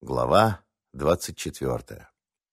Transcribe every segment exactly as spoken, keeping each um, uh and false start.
Глава двадцать четвертая.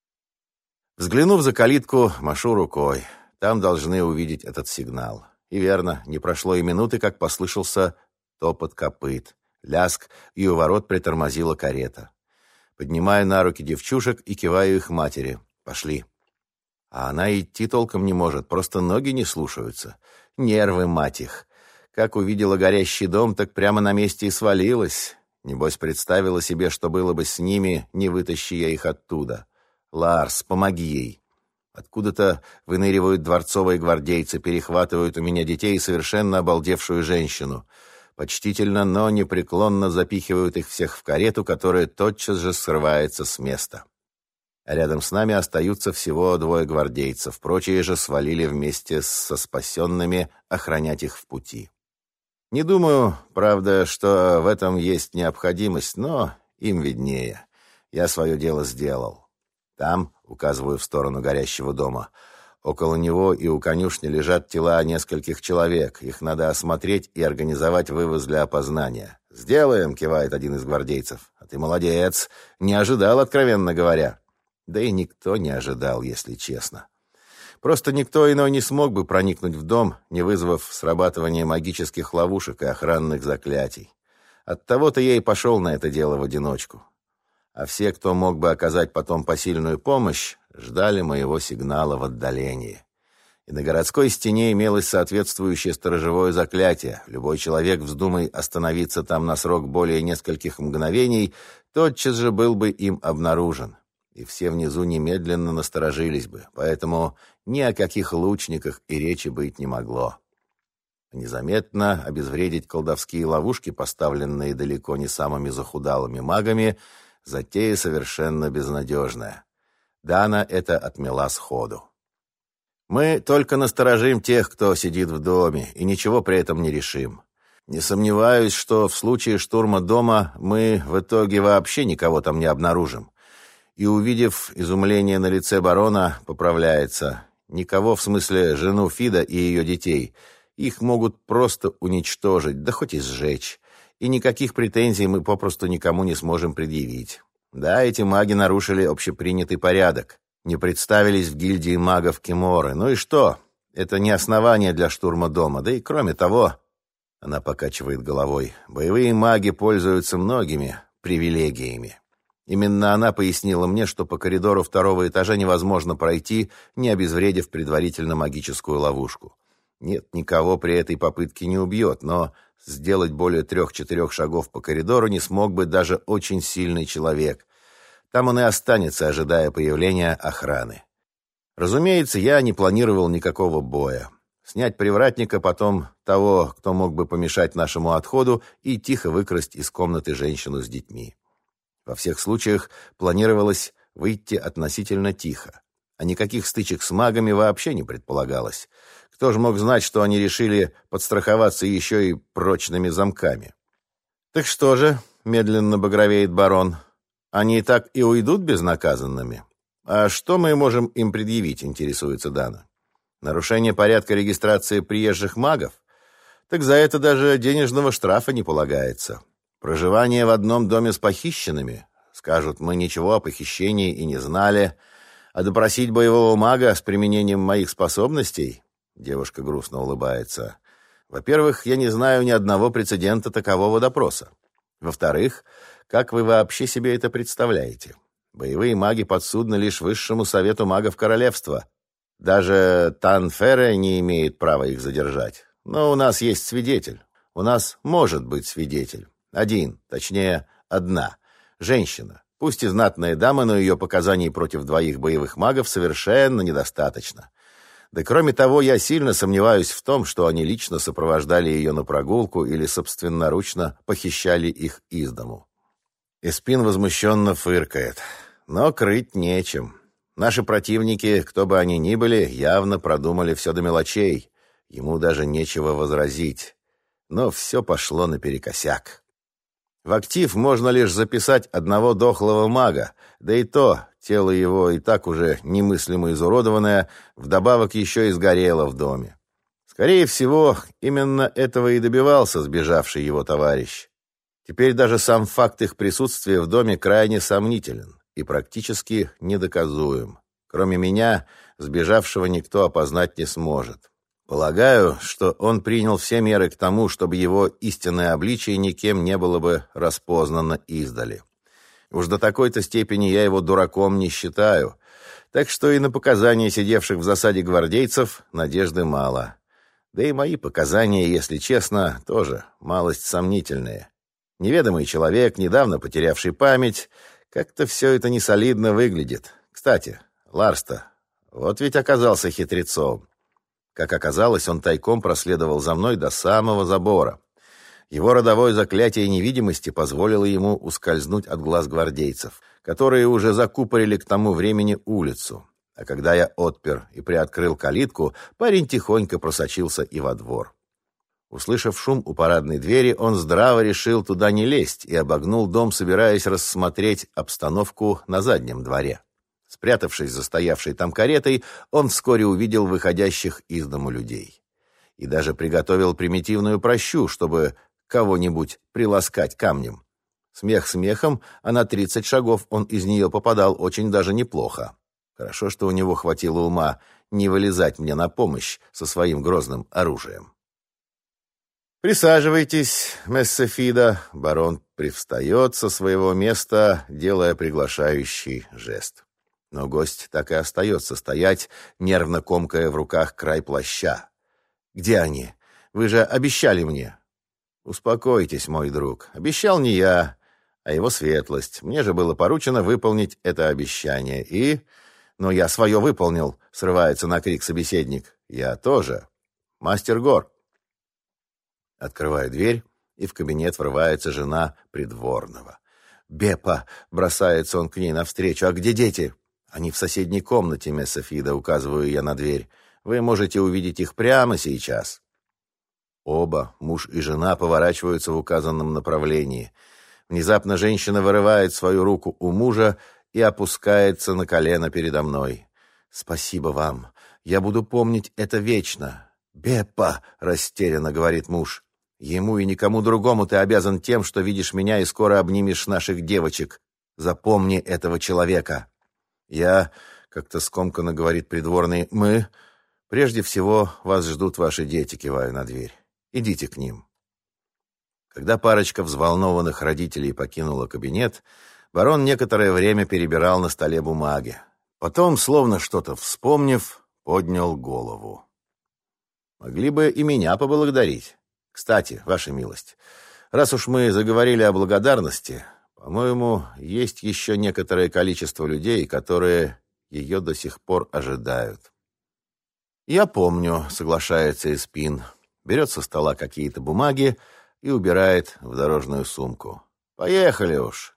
Взглянув за калитку, машу рукой. Там должны увидеть этот сигнал. И верно, не прошло и минуты, как послышался топот копыт, ляск, и у ворот притормозила карета. Поднимаю на руки девчушек и киваю их матери. Пошли. А она идти толком не может, просто ноги не слушаются. Нервы, мать их. Как увидела горящий дом, так прямо на месте и свалилась. Небось, представила себе, что было бы с ними, не вытащи я их оттуда. Ларс, помоги ей. Откуда-то выныривают дворцовые гвардейцы, перехватывают у меня детей и совершенно обалдевшую женщину. Почтительно, но непреклонно запихивают их всех в карету, которая тотчас же срывается с места. А рядом с нами остаются всего двое гвардейцев. Прочие же свалили вместе со спасенными охранять их в пути. Не думаю, правда, что в этом есть необходимость, но им виднее. Я свое дело сделал. Там, указываю в сторону горящего дома, около него и у конюшни лежат тела нескольких человек. Их надо осмотреть и организовать вывоз для опознания. «Сделаем», — кивает один из гвардейцев. «А ты молодец. Не ожидал, откровенно говоря». Да и никто не ожидал, если честно. Просто никто иной не смог бы проникнуть в дом, не вызвав срабатывания магических ловушек и охранных заклятий. Оттого-то я и пошел на это дело в одиночку. А все, кто мог бы оказать потом посильную помощь, ждали моего сигнала в отдалении. И на городской стене имелось соответствующее сторожевое заклятие. Любой человек, вздумай остановиться там на срок более нескольких мгновений, тотчас же был бы им обнаружен. И все внизу немедленно насторожились бы, поэтому ни о каких лучниках и речи быть не могло. Незаметно обезвредить колдовские ловушки, поставленные далеко не самыми захудалыми магами, затея совершенно безнадежная. Дана это отмела сходу. Мы только насторожим тех, кто сидит в доме, и ничего при этом не решим. Не сомневаюсь, что в случае штурма дома мы в итоге вообще никого там не обнаружим. И, увидев изумление на лице барона, поправляется. Никого, в смысле жену Фида и ее детей. Их могут просто уничтожить, да хоть и сжечь. И никаких претензий мы попросту никому не сможем предъявить. Да, эти маги нарушили общепринятый порядок. Не представились в гильдии магов Киморы. Ну и что? Это не основание для штурма дома. Да и кроме того, она покачивает головой, боевые маги пользуются многими привилегиями. Именно она пояснила мне, что по коридору второго этажа невозможно пройти, не обезвредив предварительно магическую ловушку. Нет, никого при этой попытке не убьет, но сделать более трех-четырех шагов по коридору не смог бы даже очень сильный человек. Там он и останется, ожидая появления охраны. Разумеется, я не планировал никакого боя. Снять привратника, потом того, кто мог бы помешать нашему отходу, и тихо выкрасть из комнаты женщину с детьми. Во всех случаях планировалось выйти относительно тихо, а никаких стычек с магами вообще не предполагалось. Кто же мог знать, что они решили подстраховаться еще и прочными замками? «Так что же?» — медленно багровеет барон. «Они и так и уйдут безнаказанными? А что мы можем им предъявить?» — интересуется Дана. «Нарушение порядка регистрации приезжих магов? Так за это даже денежного штрафа не полагается. Проживание в одном доме с похищенными? Скажут, мы ничего о похищении и не знали. А допросить боевого мага с применением моих способностей?» Девушка грустно улыбается. «Во-первых, я не знаю ни одного прецедента такового допроса. Во-вторых, как вы вообще себе это представляете? Боевые маги подсудны лишь высшему совету магов королевства. Даже Танфере не имеет права их задержать. Но у нас есть свидетель. У нас может быть свидетель. Один, точнее, одна. Женщина. Пусть и знатная дама, но ее показаний против двоих боевых магов совершенно недостаточно. Да кроме того, я сильно сомневаюсь в том, что они лично сопровождали ее на прогулку или собственноручно похищали их из дому». Эспин возмущенно фыркает. Но крыть нечем. Наши противники, кто бы они ни были, явно продумали все до мелочей. Ему даже нечего возразить. Но все пошло наперекосяк. В актив можно лишь записать одного дохлого мага, да и то тело его и так уже немыслимо изуродованное, вдобавок еще и сгорело в доме. Скорее всего, именно этого и добивался сбежавший его товарищ. Теперь даже сам факт их присутствия в доме крайне сомнителен и практически недоказуем. Кроме меня, сбежавшего никто опознать не сможет. Полагаю, что он принял все меры к тому, чтобы его истинное обличие никем не было бы распознано издали. Уж до такой-то степени я его дураком не считаю, так что и на показания сидевших в засаде гвардейцев надежды мало. Да и мои показания, если честно, тоже малость сомнительные. Неведомый человек, недавно потерявший память, как-то все это несолидно выглядит. Кстати, Ларс-то, вот ведь оказался хитрецом. Как оказалось, он тайком проследовал за мной до самого забора. Его родовое заклятие невидимости позволило ему ускользнуть от глаз гвардейцев, которые уже закупорили к тому времени улицу. А когда я отпер и приоткрыл калитку, парень тихонько просочился и во двор. Услышав шум у парадной двери, он здраво решил туда не лезть и обогнул дом, собираясь рассмотреть обстановку на заднем дворе. Спрятавшись за стоявшей там каретой, он вскоре увидел выходящих из дому людей. И даже приготовил примитивную прощу, чтобы кого-нибудь приласкать камнем. Смех смехом, а на тридцать шагов он из нее попадал очень даже неплохо. Хорошо, что у него хватило ума не вылезать мне на помощь со своим грозным оружием. «Присаживайтесь, мессе Фида», — барон привстает со своего места, делая приглашающий жест. Но гость так и остается стоять, нервно комкая в руках край плаща. «Где они? Вы же обещали мне». «Успокойтесь, мой друг. Обещал не я, а его светлость. Мне же было поручено выполнить это обещание. И... Но я свое выполнил», — срывается на крик собеседник. «Я тоже. Мастер Гор». Открываю дверь, и в кабинет врывается жена придворного. «Бепа!» — бросается он к ней навстречу. «А где дети?» «Они в соседней комнате, месса Фида», — указываю я на дверь. «Вы можете увидеть их прямо сейчас». Оба, муж и жена, поворачиваются в указанном направлении. Внезапно женщина вырывает свою руку у мужа и опускается на колено передо мной. «Спасибо вам. Я буду помнить это вечно». «Беппа!» — растерянно говорит муж. «Ему и никому другому ты обязан тем, что видишь меня и скоро обнимешь наших девочек. Запомни этого человека». «Я...» — как-то скомканно говорит придворный. «Мы...» «Прежде всего, вас ждут ваши дети», — киваю на дверь. «Идите к ним». Когда парочка взволнованных родителей покинула кабинет, барон некоторое время перебирал на столе бумаги. Потом, словно что-то вспомнив, поднял голову. «Могли бы и меня поблагодарить. Кстати, ваша милость, раз уж мы заговорили о благодарности, по-моему, есть еще некоторое количество людей, которые ее до сих пор ожидают». «Я помню», — соглашается Эспин, берет со стола какие-то бумаги и убирает в дорожную сумку. «Поехали уж.